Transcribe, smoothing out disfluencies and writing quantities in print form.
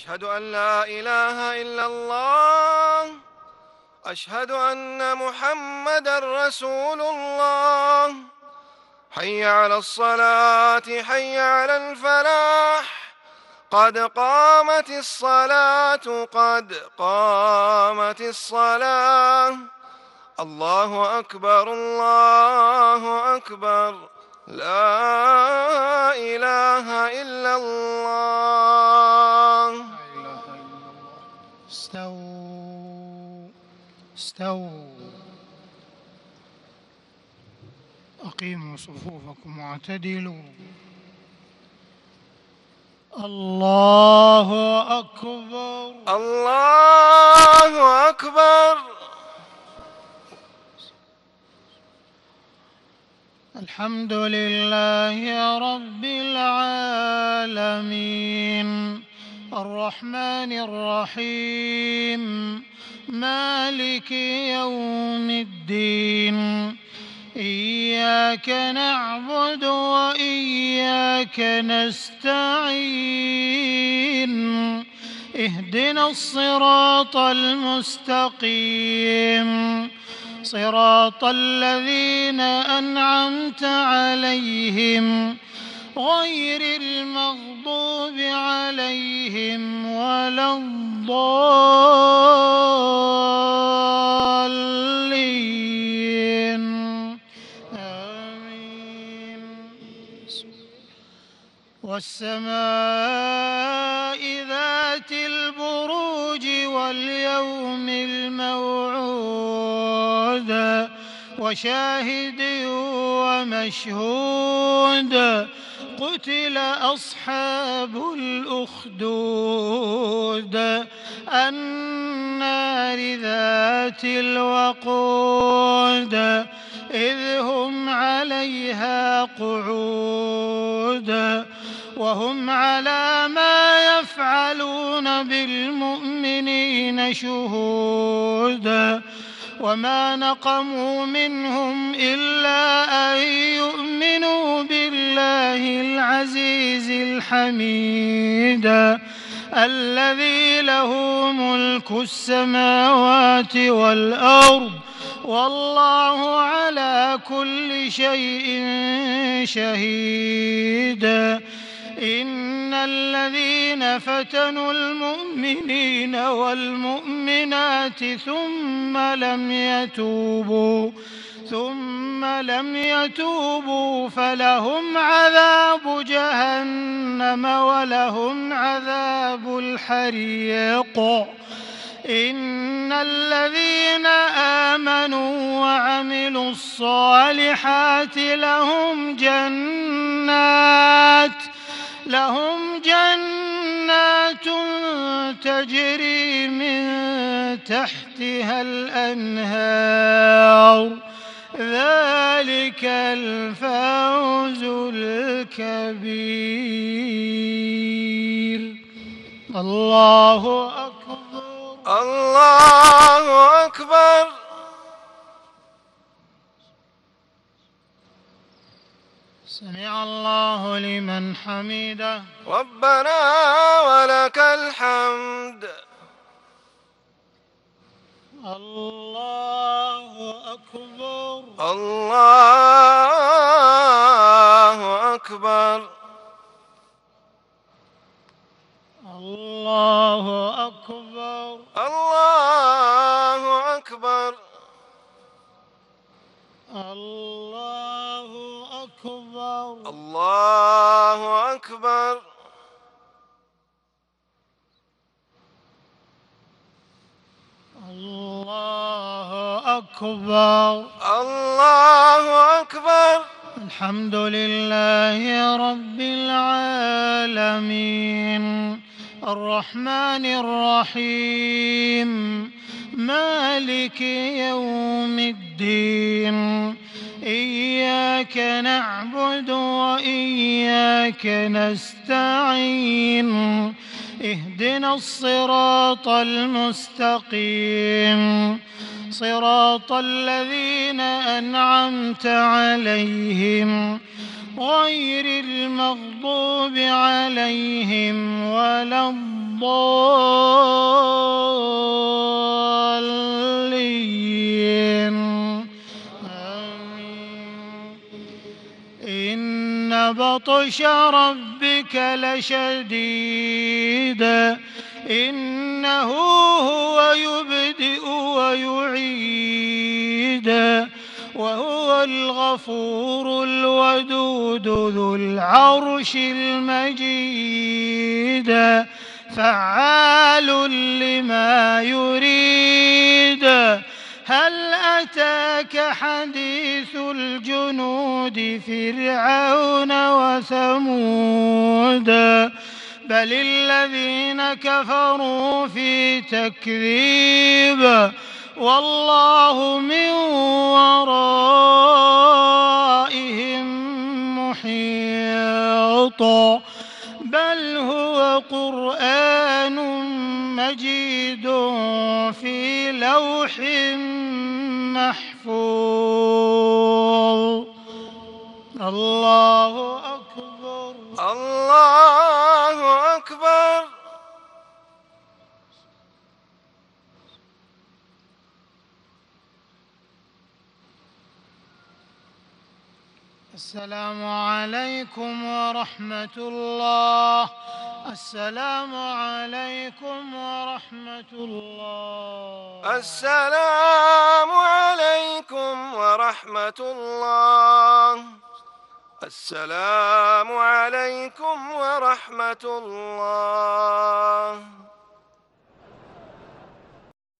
أشهد أن لا إله إلا الله. أشهد أن محمدًا رسول الله. حي على الصلاة، حي على الفلاح، قد قامت الصلاة، قد قامت الصلاة. الله أكبر، الله أكبر، لا إله إلا الله. لا إله إلا الله. استووا استووا. أقيموا صفوفكم واعتدلوا. الله أكبر. الله أكبر. الحمد لله رب العالمين، الرحمن الرحيم، مالك يوم الدين. إياك نعبد وإياك نستعين. اهدنا الصراط المستقيم، صراط الذين أنعمت عليهم غير المغضوب عليهم ولا الضالين. آمين. والسماء ذات البروج واليوم الموعود وشاهد ومشهود. قتل أصحاب الأخدود النار ذات الوقود إذ هم عليها قعود وهم على ما يفعلون بالمؤمنين شهود. وما نقموا منهم إلا أن يؤمنوا بالله العزيز الحميد الذي له ملك السماوات والأرض والله على كل شيء شهيد. إن الذين فتنوا المؤمنين والمؤمنات ثم لم يتوبوا فلهم عذاب جهنم ولهم عذاب الحريق. إن الذين آمنوا وعملوا الصالحات لهم جنات تجري من تحتها الأنهار. ذلك الفوز الكبير. الله أكبر. الله أكبر. سمع الله لمن حمده. ربنا ولك الحمد. الله أكبر. الله أكبر. الله أكبر. الله أكبر. الله أكبر. الله أكبر. الله أكبر. الله أكبر. الحمد لله رب العالمين، الرحمن الرحيم، مالك يوم الدين. إياك نعبد وإياك نستعين. اهدنا الصراط المستقيم، صراط الذين أنعمت عليهم غير المغضوب عليهم ولا الضالين. الضالين آمين. إن بطش ربك لشديد إنه هو يبدئ ويعيد وهو الغفور الودود ذو العرش المجيد فعال لما يريد هل أتاك حديث الجنود فرعون وثمود بل الذين كفروا في تكذيب والله من ورائهم محيط بل هو قرآن مجيد في لوح محفوظ الله أكبر الله أكبر. السلام عليكم ورحمة الله. السلام عليكم ورحمة الله. السلام عليكم ورحمة الله. السلام عليكم ورحمة الله.